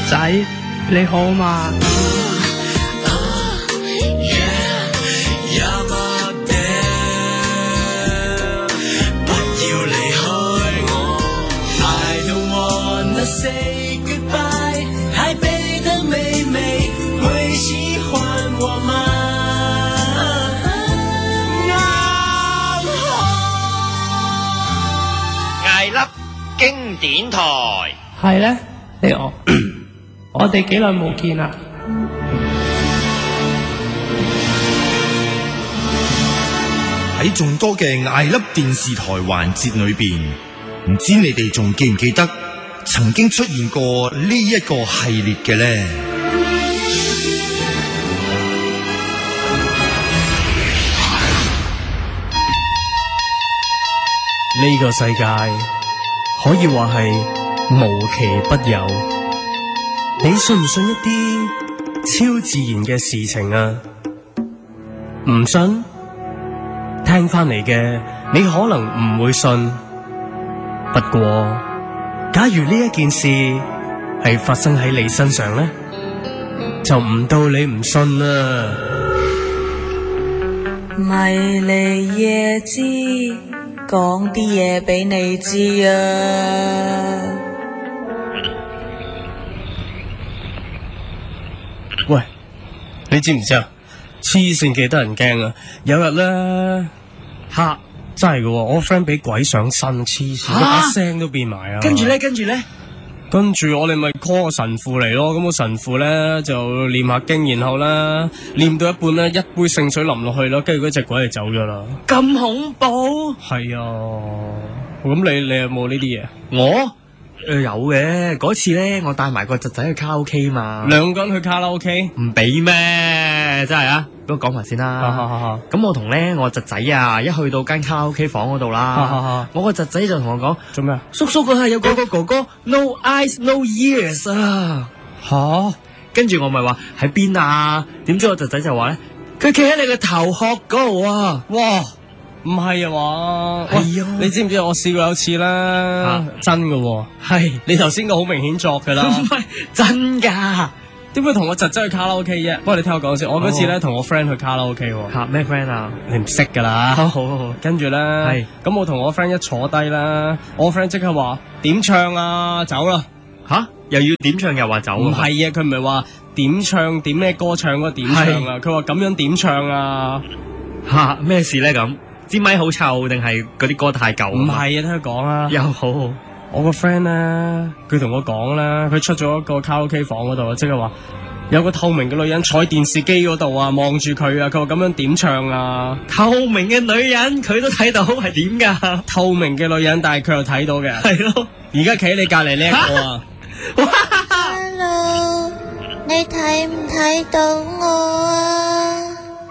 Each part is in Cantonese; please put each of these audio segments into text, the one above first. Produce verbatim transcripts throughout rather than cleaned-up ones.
仔你好嘛？ Say goodbye， 台北的妹妹會喜歡我嗎？ 藝粒經典台係咧，你我我哋幾耐冇見啦？ 喺眾多嘅藝粒電視台環節裏邊，唔知你哋仲記唔記得曾經出現過呢一個系列嘅咧？ 呢個世界可以話係無奇不有，你信唔信一啲超自然嘅事情啊？唔信？聽翻嚟嘅你可能唔會信，不過假如呢一件事係發生喺你身上呢，就唔到你唔信啦。 迷離夜知，講啲嘢俾你知啊！ 喂，你知唔知啊？黐線幾得人驚啊！有日咧吓，真係嘅，我 friend 俾鬼上身，黐線，把聲都變埋啊！ 跟住咧，跟住咧， 跟住我哋咪 call 個神父嚟咯。咁個神父咧就念下經，然後咧念到一半咧，一杯聖水淋落去咯，跟住嗰隻鬼就走咗啦。 咁恐怖！ 係啊，咁你你有冇呢啲嘢？ 我誒、呃、有嘅，嗰次咧，我帶埋個侄仔去卡拉 OK 嘛。兩個人去卡拉 OK 唔俾咩？真係啊！俾我講埋先啦。咁我同咧我侄仔啊，一去到間卡拉 OK 房嗰度啦，我個侄仔就同我講：做咩啊？叔叔嗰係有個個哥哥 ，no eyes no ears 啊！吓，跟住我咪話喺邊啊？點知我侄仔就話咧，佢企喺你個頭殼嗰度啊！哇！ 唔係啊嘛， 係啊！ 你知唔知我試過有次啦，真嘅喎， 係你頭先個好明顯作噶啦， 唔係真噶。 點會同我侄仔去卡拉 OK 啫？不過你聽我講先，我嗰次咧同我 friend 去卡拉 OK 喎。 吓咩 friend 啊？ 你唔識噶啦。 好好好。 跟住咧，係咁我同我 friend 一坐低啦，我 friend 即刻話點唱啊，走啦。 吓，又要點唱又話走？ 唔係啊，佢唔係話點唱點咩歌唱嗰點唱啊，佢話咁樣點唱啊。 吓，咩事咧咁？支咪好臭定係嗰啲歌太舊？ 唔係啊，聽佢講啊。 又好好。 我個 friend 咧，佢同我講啦，佢出咗一個卡拉 OK 房嗰度，即係話有個透明嘅女人坐喺電視機嗰度啊，望住佢啊，佢話咁樣點唱啊？ 透明嘅女人佢都睇到係點噶？ 透明嘅女人，但係佢又睇到嘅。 係咯， 而家企喺你隔籬呢一個啊。 Hello，你睇唔睇到我啊？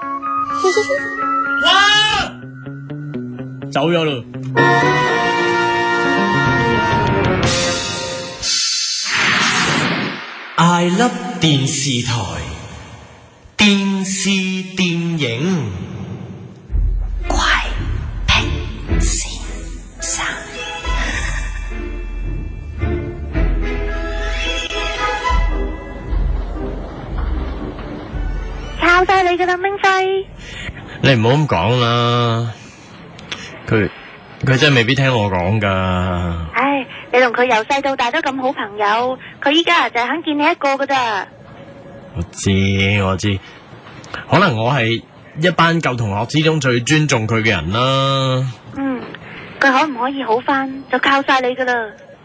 哇！走咗咯。 I love 電視台電視電影怪平先生， 抄晒你噶啦，明輝。 你唔好咁講啦，佢佢真係未必聽我講噶。 唉，你同佢由細到大都咁好朋友，佢依家就係肯見你一個噶咋。 我知我知，可能我係一班舊同學之中最尊重佢嘅人啦。 嗯，佢可唔可以好翻，就靠晒你噶啦。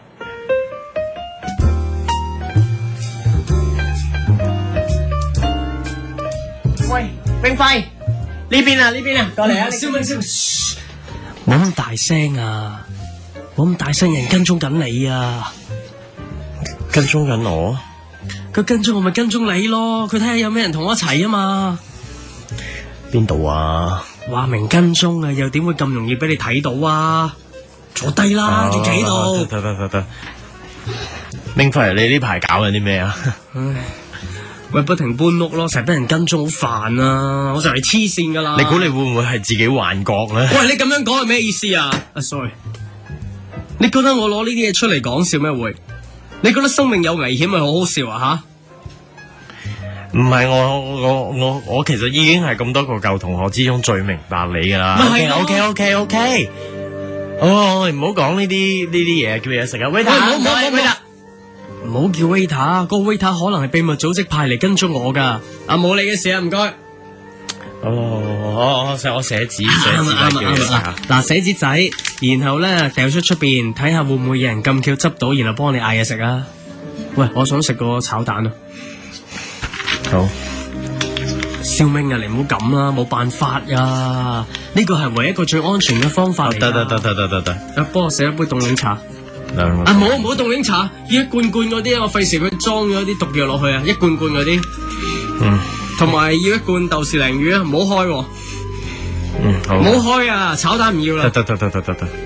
喂，明輝，呢邊啊呢邊啊，過嚟啊！ 小明小明，冇咁大聲啊！冇咁大聲，人跟蹤緊你啊！ 跟蹤緊我？ 佢跟蹤我咪跟蹤你咯，佢睇下有咩人同我一齊啊嘛。 邊度啊？ 話明跟蹤啊，又點會咁容易俾你睇到啊？坐低啦，你企喺度。 得得得得，明輝，你呢排搞緊啲咩啊？ 唉，喂，不停搬屋咯，成日俾人跟蹤，好煩啊！我就嚟黐線噶啦。 你估你會唔會係自己幻覺咧？ 喂，你咁樣講係咩意思啊？啊 ，sorry，你覺得我攞呢啲嘢出嚟講笑咩會？ 你覺得生命有危險咪好好笑啊吓？唔係我我我我其實已經係咁多個舊同學之中最明白你噶啦。 咪係 OK OK OK。哦，我哋唔好講呢啲呢啲嘢，叫嘢食啊。waiter， 唔好唔好唔好唔好叫 waiter，個 waiter 可能係秘密組織派嚟跟蹤我噶。啊，冇你嘅事啊，唔該。 哦，我我寫我寫紙寫紙仔叫嘢食啊。 嗱，寫紙仔，然後咧掉出出邊，睇下會唔會有人咁巧執到，然後幫你嗌嘢食啊。喂，我想食個炒蛋啊。 好。 小明啊，你唔好咁啦，冇辦法呀，呢個係唯一一個最安全嘅方法嚟。 得得得得得得得。 啊，幫我寫一杯凍檸茶。 兩個。 啊，冇唔好凍檸茶，要一罐罐嗰啲，我費事佢裝咗啲毒藥落去啊，一罐罐嗰啲。 嗯。同埋要一罐豆豉鯪魚啊，唔好開喎。 嗯，好。 唔好開啊，炒蛋唔要啦。 得得得得得得。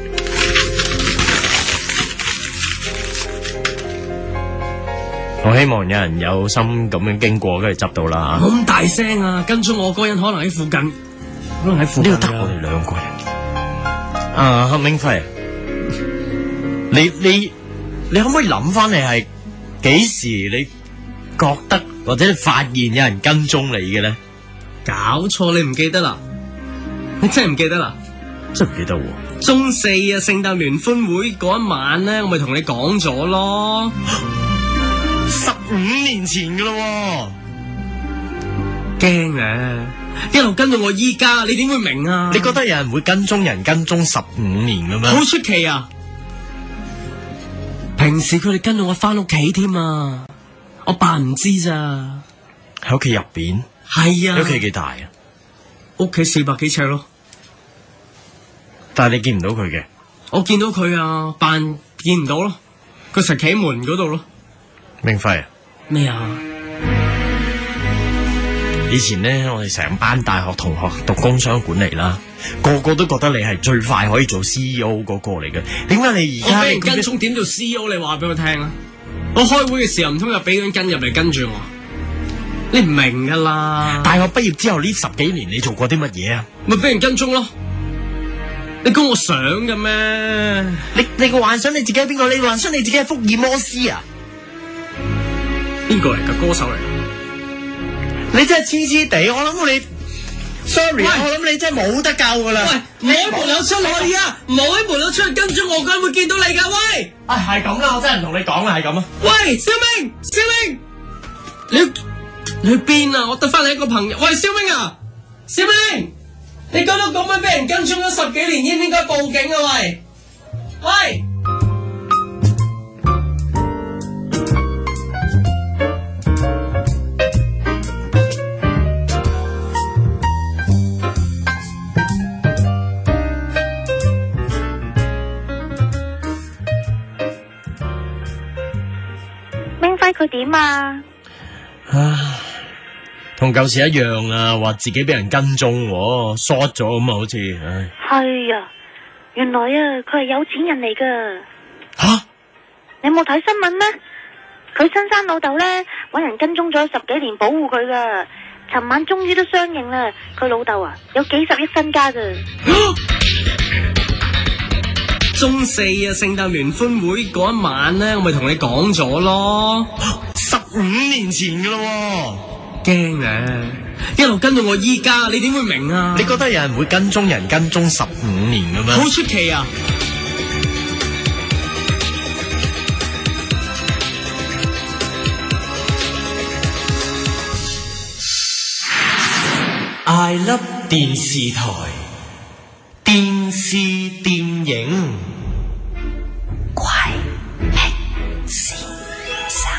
我希望有人有心咁樣經過，跟住執到啦。 咁大聲啊！跟蹤我嗰人可能喺附近，可能喺附近。 呢度得我哋兩個人。啊，黑明輝，你你你可唔可以諗翻你係幾時你覺得或者你發現有人跟蹤你嘅咧？ 搞錯，你唔記得啦？你真係唔記得啦？ 真係唔記得喎。 中四啊，聖誕聯歡會嗰一晚咧，我咪同你講咗咯。 十五年前噶咯， 驚啊！一路跟到我依家，你點會明啊？ 你覺得有人會跟蹤人跟蹤十五年嘅咩？ 好出奇啊！平時佢哋跟到我翻屋企添啊，我扮唔知咋。 喺屋企入邊？ 係啊。 你屋企幾大啊？ 屋企四百幾尺咯。 但係你見唔到佢嘅？ 我見到佢啊，扮見唔到咯。佢成日企喺門嗰度咯。 明輝啊？ 咩啊？ 以前咧，我哋成班大學同學讀工商管理啦，個個都覺得你係最快可以做 C E O 嗰個嚟嘅。點解你而家？ 我俾人跟蹤點做 C E O？ 你話俾我聽啊！我開會嘅時候唔通又俾人跟入嚟跟住我？你唔明噶啦！ 大學畢業之後呢十幾年，你做過啲乜嘢啊？ 咪俾人跟蹤咯！你估我想嘅咩？ 你你個幻想你自己係邊個？你幻想你自己係福爾摩斯啊？ 邊個嚟噶？歌手嚟？ 你真係痴痴地，我諗你 ，sorry，我諗你真係冇得救噶啦！ 喂，唔好喺門口出去啊！唔好喺門口出去跟蹤我，佢會見到你噶！喂， 唉，係咁啦，我真係唔同你講啦，係咁啊！ 喂，小明，小明，你你去邊啊？我得翻你一個朋友。喂，小明啊，小明，你覺得咁樣俾人跟蹤咗十幾年，應唔應該報警啊？喂，喂。 佢點啊？ 唉，同舊時一樣啊，話自己俾人跟蹤，short咗咁啊，好似唉。 係啊，原來啊，佢係有錢人嚟噶。 吓？ 你冇睇新聞咩？佢親生老豆咧，搵人跟蹤咗十幾年保護佢噶，尋晚終於都相認啦。佢老豆啊，有幾十億身家噶。 中四啊，聖誕聯歡會嗰一晚咧，我咪同你講咗咯， 十五年前噶咯， 驚啊！一路跟到我依家，你點會明啊？ 你覺得有人會跟蹤人跟蹤十五年嘅咩？ 好出奇啊 ！I love 電視台，電視電影。 怪癖先生，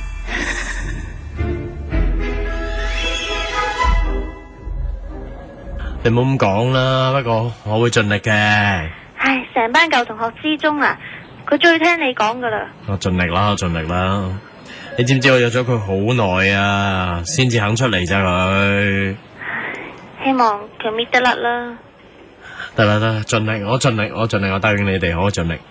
你唔好咁講啦，不過我會盡力嘅。 唉，成班舊同學之中啊，佢最聽你講噶啦。 我盡力啦，我盡力啦。你知唔知我約咗佢好耐啊，先至肯出嚟咋佢？ 希望佢搣得甩啦。 得啦得，盡力，我盡力，我盡力，我答應你哋，我盡力。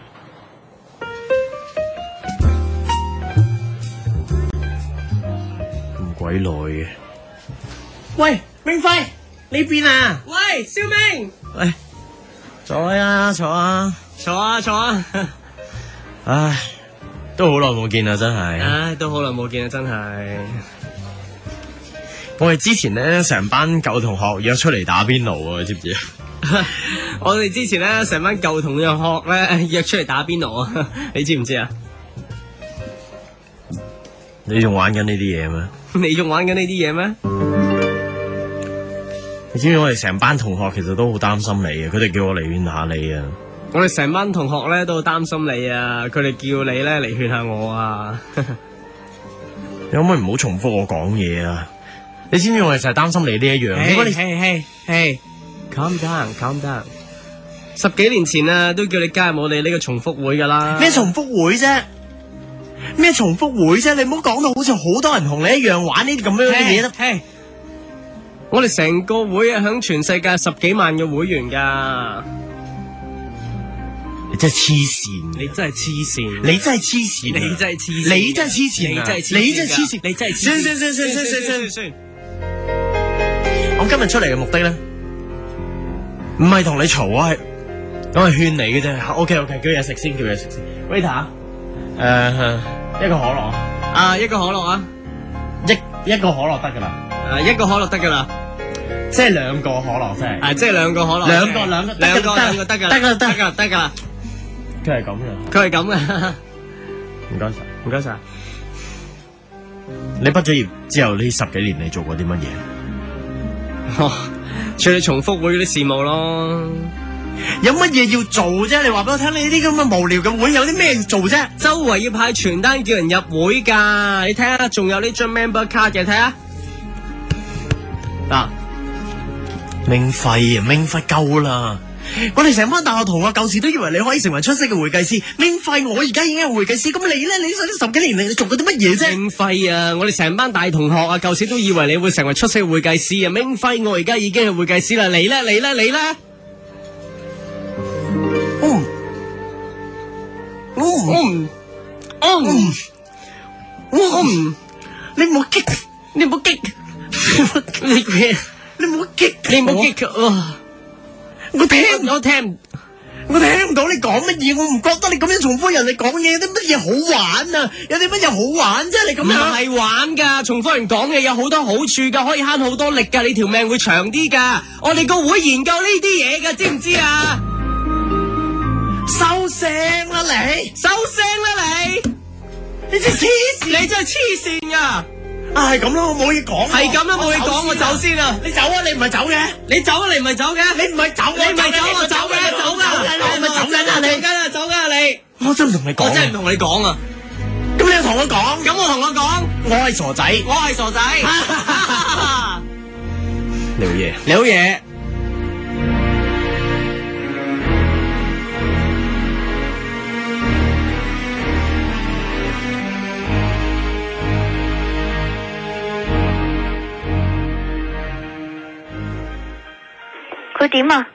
鬼耐嘅。 喂，明輝呢邊啊？ 喂，小明。 喂，坐啊坐啊坐啊坐啊。 唉， 都好耐冇見啦，真係。 唉，都好耐冇見啦，真係。 我哋之前咧成班舊同學約出嚟打邊爐啊，你知唔知啊？ 我哋之前咧成班舊同學咧約出嚟打邊爐啊，你知唔知啊？ 你仲玩緊呢啲嘢咩？ 你仲玩緊呢啲嘢咩？ 你知唔知我哋成班同學其實都好擔心你啊？佢哋叫我嚟勸下你啊！ 我哋成班同學咧都好擔心你啊！佢哋叫你咧嚟勸下我啊！ 你可唔可以唔好重複我講嘢啊？你知唔知我哋就係擔心你呢一樣？ 嘿嘿嘿嘿 calm down calm down。十幾年前啊，都叫你加入我哋呢個重複會噶啦。 咩重複會啫？咩重複會啫？你唔好講到好似好多人同你一樣玩呢啲咁樣嘅嘢啦。 嘿，我哋成個會啊，響全世界十幾萬嘅會員噶。 你真係黐線！ 你真係黐線！ 你真係黐線！ 你真係黐線！ 你真係黐線！ 你真係黐線！ 你真係黐線！ 你真係黐線！ 算算算算算算算算！我今日出嚟嘅目的咧，唔係同你嘈，我係我係勸你嘅啫。OK OK，叫嘢食先，叫嘢食先。Waiter，誒，一個可樂啊，一個可樂啊， 一一個可樂得噶啦， 誒，一個可樂得噶啦， 即係兩個可樂啫。 啊，即係兩個可樂， 兩個兩個兩個兩個得噶啦， 得噶得噶得噶啦。 佢係咁嘅， 佢係咁嘅。 唔該晒， 唔該晒。 你畢咗業之後呢十幾年你做過啲乜嘢？ 哦，處理重複會嗰啲事務咯。 有乜嘢要做啫？你話俾我聽，你啲咁嘅無聊嘅會有啲咩要做啫？ 周圍要派傳單叫人入會噶，你睇下，仲有呢張 member card 嘅，睇下。嗱， 免費啊，免費夠啦！我哋成班大學同學舊時都以為你可以成為出色嘅會計師，免費我而家已經係會計師，咁你咧？你上呢十幾年嚟，你做過啲乜嘢啫？ 免費啊！我哋成班大同學啊，舊時都以為你會成為出色嘅會計師啊，免費我而家已經係會計師啦，你咧？你咧？你咧？ 嗯，我唔， 我唔，我唔，我唔， 你唔好激， 你唔好激，你佢， 你唔好激， 你唔好激啊！ 我聽我聽我聽唔到你講乜嘢，我唔覺得你咁樣重複人哋講嘢有啲乜嘢好玩啊？有啲乜嘢好玩啫？你咁樣唔係玩噶，重複人講嘅有好多好處噶，可以慳好多力噶，你條命會長啲噶。我哋個會研究呢啲嘢噶，知唔知啊？ 收聲啦你， 收聲啦你， 你真係黐線， 你真係黐線噶。 啊，係咁啦，我冇嘢講， 係咁啦，冇嘢講，我走先啦。 你走啊，你唔係走嘅， 你走啊，你唔係走嘅， 你唔係走， 你唔係走，我走嘅，走噶， 我咪走緊啊你， 走緊啊，走噶你。 我真唔同你講， 我真係唔同你講啊。 咁你又同我講， 咁我同我講， 我係傻仔， 我係傻仔。 你好嘢， 你好嘢。 佢點啊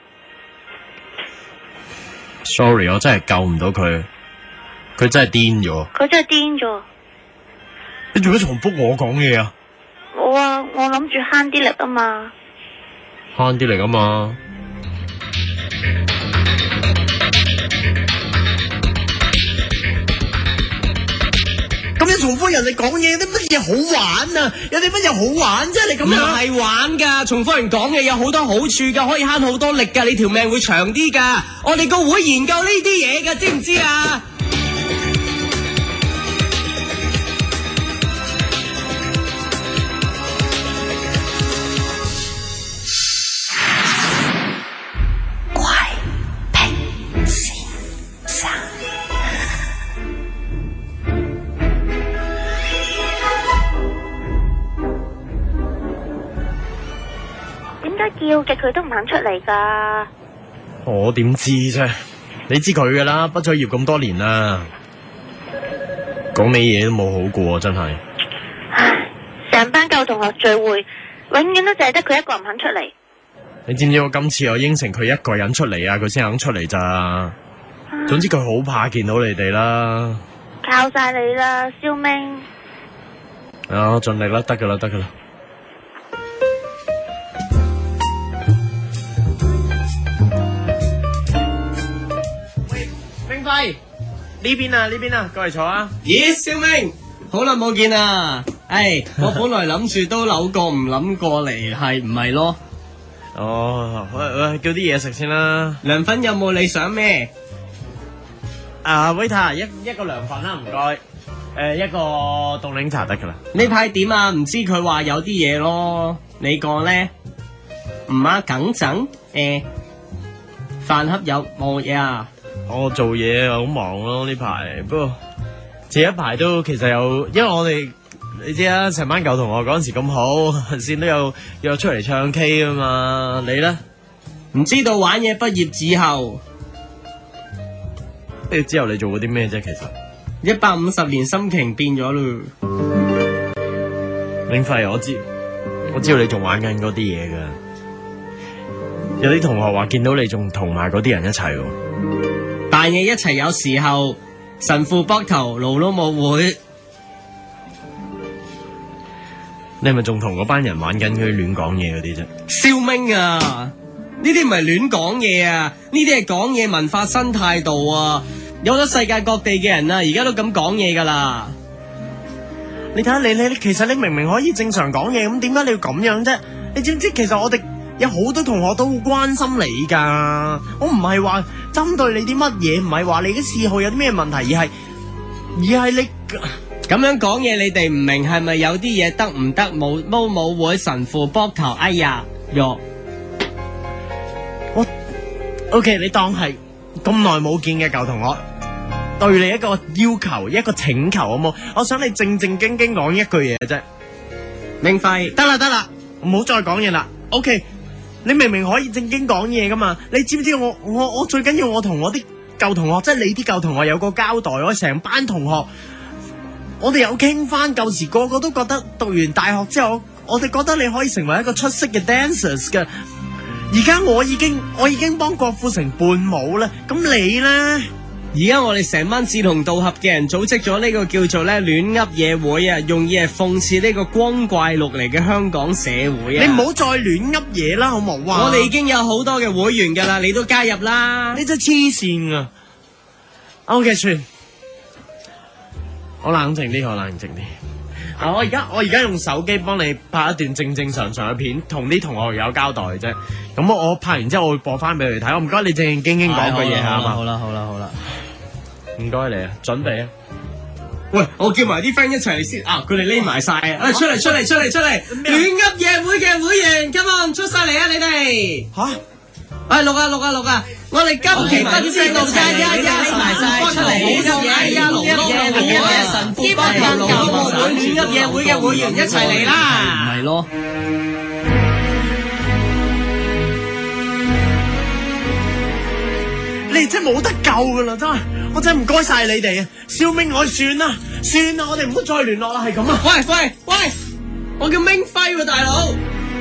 ？Sorry，我真係救唔到佢，佢真係癲咗。 佢真係癲咗。 你做咩重複我講嘢啊？ 我啊，我諗住慳啲力啊嘛。 慳啲嚟噶嘛？咁樣重複人哋講嘢，有啲乜嘢好玩啊？有啲乜嘢好玩啫？你咁唔樣係玩噶，重複人講嘅有好多好處噶，可以慳好多力噶，你條命會長啲噶。我哋個會研究呢啲嘢噶，知唔知啊？ 叫嘅佢都唔肯出嚟噶。 我點知啫？你知佢噶啦，畢咗業咁多年啦，講你嘢都冇好過，真係。 唉，成班舊同學聚會，永遠都淨係得佢一個人唔肯出嚟。 你知唔知我今次我應承佢一個人出嚟啊，佢先肯出嚟咋？啊、總之佢好怕見到你哋啦。 靠晒你啦，蕭明。 啊，我盡力啦，得噶啦，得噶啦。 明輝， 呢邊啊，呢邊啊，過嚟坐啊。 咦，小明，好耐冇見啊！唉，我本來諗住都扭過唔諗過嚟，係唔係咯？ 哦，喂喂，叫啲嘢食先啦。 涼粉有冇你想咩？ 啊 waiter 一一個涼粉啦，唔該。誒，一個凍檸茶得噶啦。 呢排點啊？唔知佢話有啲嘢咯，你講咧？唔啊，梗陣誒，飯盒有冇嘢啊？ 我做嘢好忙咯呢排，不過前一排都其實有，因為我哋你知啊，成班舊同學嗰陣時咁好，先都有約出嚟唱 K 啊嘛。你咧？ 唔知道玩嘢畢業之後， 畢業之後你做過啲咩啫？其實一百五十年心情變咗咯。 永輝，我知我知道你仲玩緊嗰啲嘢噶，有啲同學話見到你仲同埋嗰啲人一齊喎。 扮嘢一齊，有時候神父膊頭路都冇會。 你係咪仲同嗰班人玩緊佢亂講嘢嗰啲啫？ 肖明啊，呢啲唔係亂講嘢啊，呢啲係講嘢文化新態度啊！有咗世界各地嘅人啊，而家都咁講嘢噶啦。 你睇下你你，其實你明明可以正常講嘢，咁點解你要咁樣啫？你知唔知其實我哋有好多同學都好關心你噶，我唔係話針對你啲乜嘢，唔係話你嘅嗜好有啲咩問題，而係而係你咁樣講嘢，你哋唔明係咪有啲嘢得唔得？冇冇冇會神父膊頭，哎呀，喲！ 我 OK， 你當係咁耐冇見嘅舊同學，對你一個要求，一個請求好冇？我想你正正經經講一句嘢啫。 明輝， 得啦得啦，唔好再講嘢啦。OK， 你明明可以正經講嘢噶嘛？你知唔知我我我最緊要我同我啲舊同學，即係你啲舊同學有個交代。我成班同學，我哋有傾翻舊時，個個都覺得讀完大學之後，我哋覺得你可以成為一個出色嘅 dancers 嘅。而家我已經我已經幫郭富城伴舞啦，咁你咧？ 而家我哋成班志同道合嘅人組織咗呢個叫做咧亂噏嘢會啊，用意係諷刺呢個光怪陸離嘅香港社會啊！ 你唔好再亂噏嘢啦，好冇啊！ 我哋已經有好多嘅會員噶啦，你都加入啦！ 你真係黐線啊 ！OK， 算，我冷靜啲，我冷靜啲。啊！我而家我而家用手機幫你拍一段正正常常嘅片，同啲同學有交代啫。咁我我拍完之後我會播翻俾佢哋睇。我唔該你正正經經講句嘢嚇嘛。 好啦好啦好啦， 唔該你啊，準備啊！ 喂，我叫埋啲 friend 一齊嚟先啊！佢哋匿埋晒啊！啊，出嚟出嚟出嚟出嚟！亂噏嘢會嘅會員 ，come on 出晒嚟啊！你哋嚇！哎，錄啊錄啊錄啊！我哋今期不知道晒呀呀，匿埋晒出嚟亂噏嘢呀，亂噏嘢會嘅神父幫人教我會亂噏嘢會嘅會員一齊嚟啦！唔係咯。 你哋真係冇得救噶啦，真係，我真係唔該晒你哋啊！小明，我算啦，算啦，我哋唔好再聯絡啦，係咁啊！ 喂喂喂，我叫明輝喎，大佬。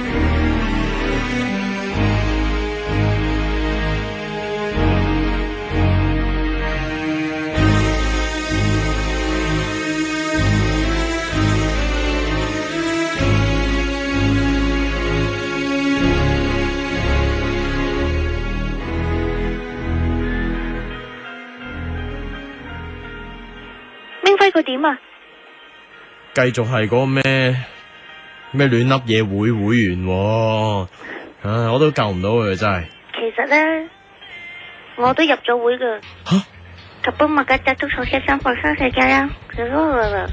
輝佢點啊？ 繼續係嗰個咩咩亂噏嘢會會員喎，唉，我都救唔到佢真係。 其實咧，我都入咗會噶。 吓？ 及幫物嘅足球車生放生世界啊！佢嗰個啦。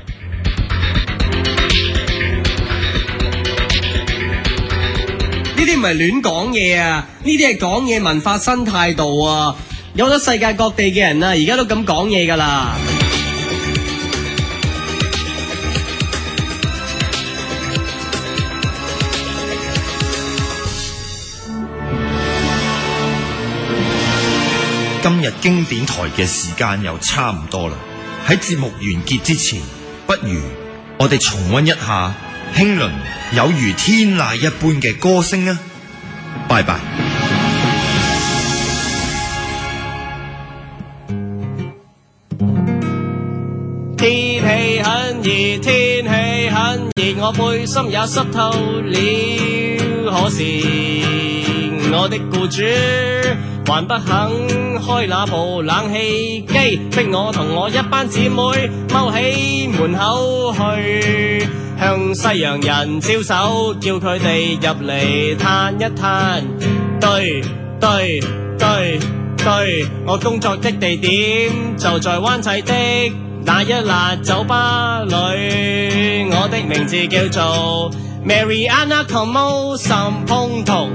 呢啲唔係亂講嘢啊，呢啲係講嘢文化新態度啊！有咗世界各地嘅人啊，而家都咁講嘢噶啦。 今日經典台嘅時間又差唔多啦，喺節目完結之前，不如我哋重溫一下興倫有如天籟一般嘅歌聲啊！拜拜。 天氣很熱，天氣很熱，我背心也濕透了，可是我的僱主還不肯開那部冷氣機，逼我同我一班姊妹踎喺門口去向西洋人招手，叫佢哋入嚟嘆一嘆。對對對對，我工作的地點就在灣仔的那一辣酒吧裏，我的名字叫做 Mariana Como 岑蓬彤。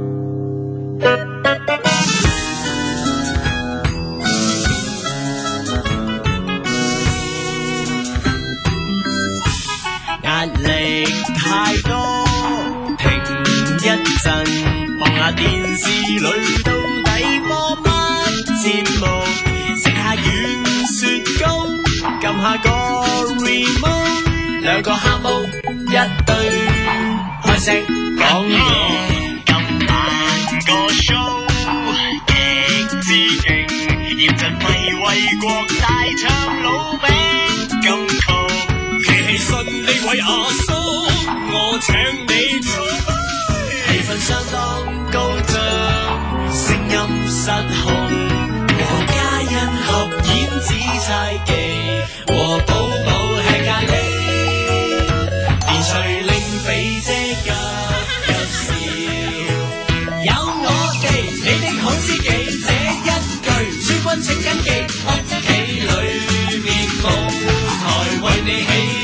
壓力太多，停一陣，望下電視裏到底播乜節目，食下軟雪糕，撳下個 remote， 兩個黑毛一對開聲講嘢。今晚個 show 極之勁，嚴陣費為國大唱老餅金曲。企起身呢位阿叔，我請你出去。氣氛相當高漲，聲音失控，和家人合演紫菜記，和寶寶吃咖喱，連隨令肥姐急急笑。有我哋，你的好知己，這一句諸君請緊記，屋企裏面舞台為你起。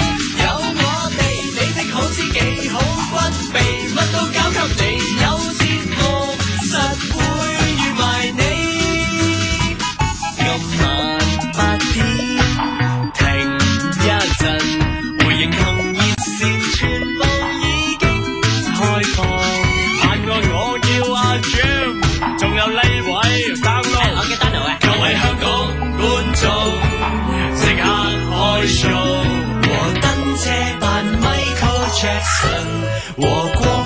好知己好軍備，乜都交給你，有節目實會預埋你。今晚八點停一陣，回應同熱線全部已經開放。限愛我叫阿 Jam， 仲有呢位 download， 我嘅 download 啊！各位香港觀眾，即刻開 show， 和燈車扮Jackson 和光